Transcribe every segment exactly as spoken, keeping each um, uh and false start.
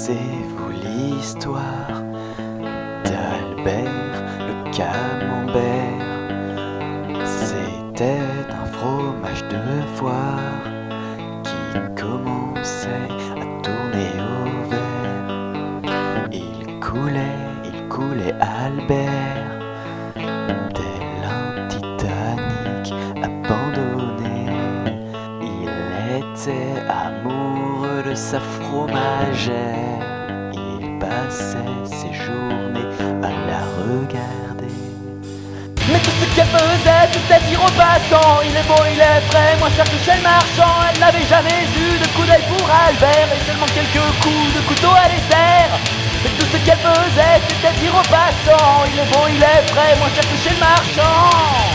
Connaissez-vous l'histoire d'Albert le camembert? C'était un fromage de foire qui commençait à tourner au vert. Il coulait, il coulait Albert, tel un Titanic abandonné. Il était amoureux de sa fromagère. Il passait ses journées à la regarder. Mais tout ce qu'elle faisait, c'était dire aux passants: il est beau, il est frais, moins cher que chez le marchand. Elle n'avait jamais eu de coup d'œil pour Albert, et seulement quelques coups de couteau à dessert. Mais tout ce qu'elle faisait, c'était dire aux passants: il est beau, il est frais, moins cher que chez le marchand.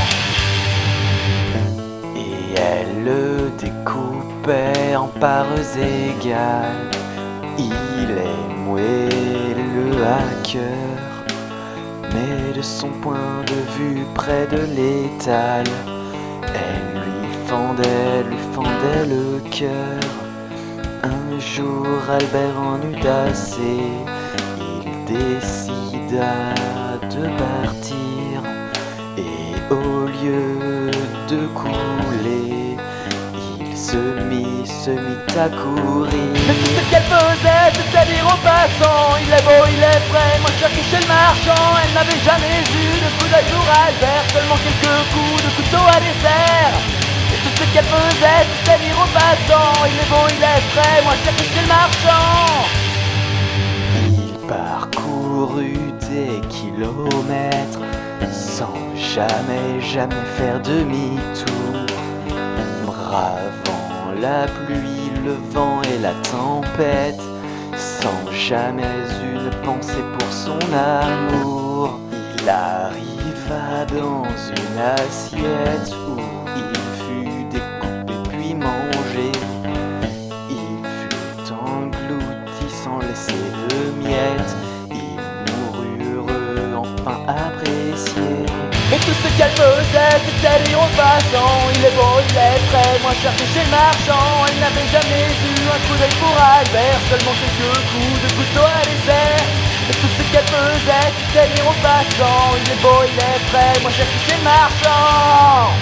Et elle le découpait en parts égales. Il est moelleux à cœur, mais de son point de vue près de l'étal, elle lui fendait, lui fendait le cœur. Un jour Albert en eut assez, il décida de partir. Et au lieu de couler, il se mit, se mit à courir. Mais tout ce qu'elle faisait, c'était dire aux passants: il est beau, il est frais, moins cher que chez le marchand. Elle n'avait jamais eu de coup d'œil pour Albert, seulement quelques coups de couteau à dessert. Et tout ce qu'elle faisait, c'était dire aux passants: il est beau, il est frais, moins cher que chez le marchand. Il parcourut des kilomètres sans jamais, jamais faire demi-tour, bravant la pluie, le vent et la tempête, sans jamais une pensée pour son amour. Il arriva dans une assiette où il fut découpé puis mangé. Il fut englouti sans laisser de miettes. Il mourut heureux, enfin apprécié. Et tout ce qu'elle faisait, c'était dire aux passants: il est beau, il est frais, moins cher que chez le marchand. Elle n'avait jamais eu un coup d'œil pour Albert, seulement quelques coups de couteau à dessert. Et tout ce qu'elle faisait, c'était dire aux passants: il est beau, il est frais, moins cher que chez le marchand.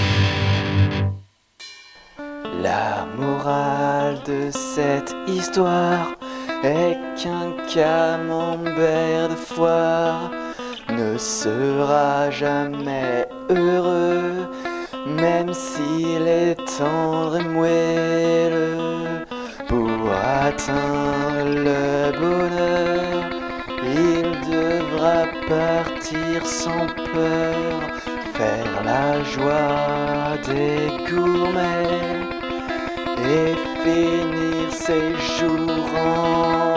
La morale de cette histoire est qu'un camembert de foire ne sera jamais heureux, même s'il est tendre et moelleux. Pour atteindre le bonheur, il devra partir sans peur, faire la joie des gourmets et finir ses jours en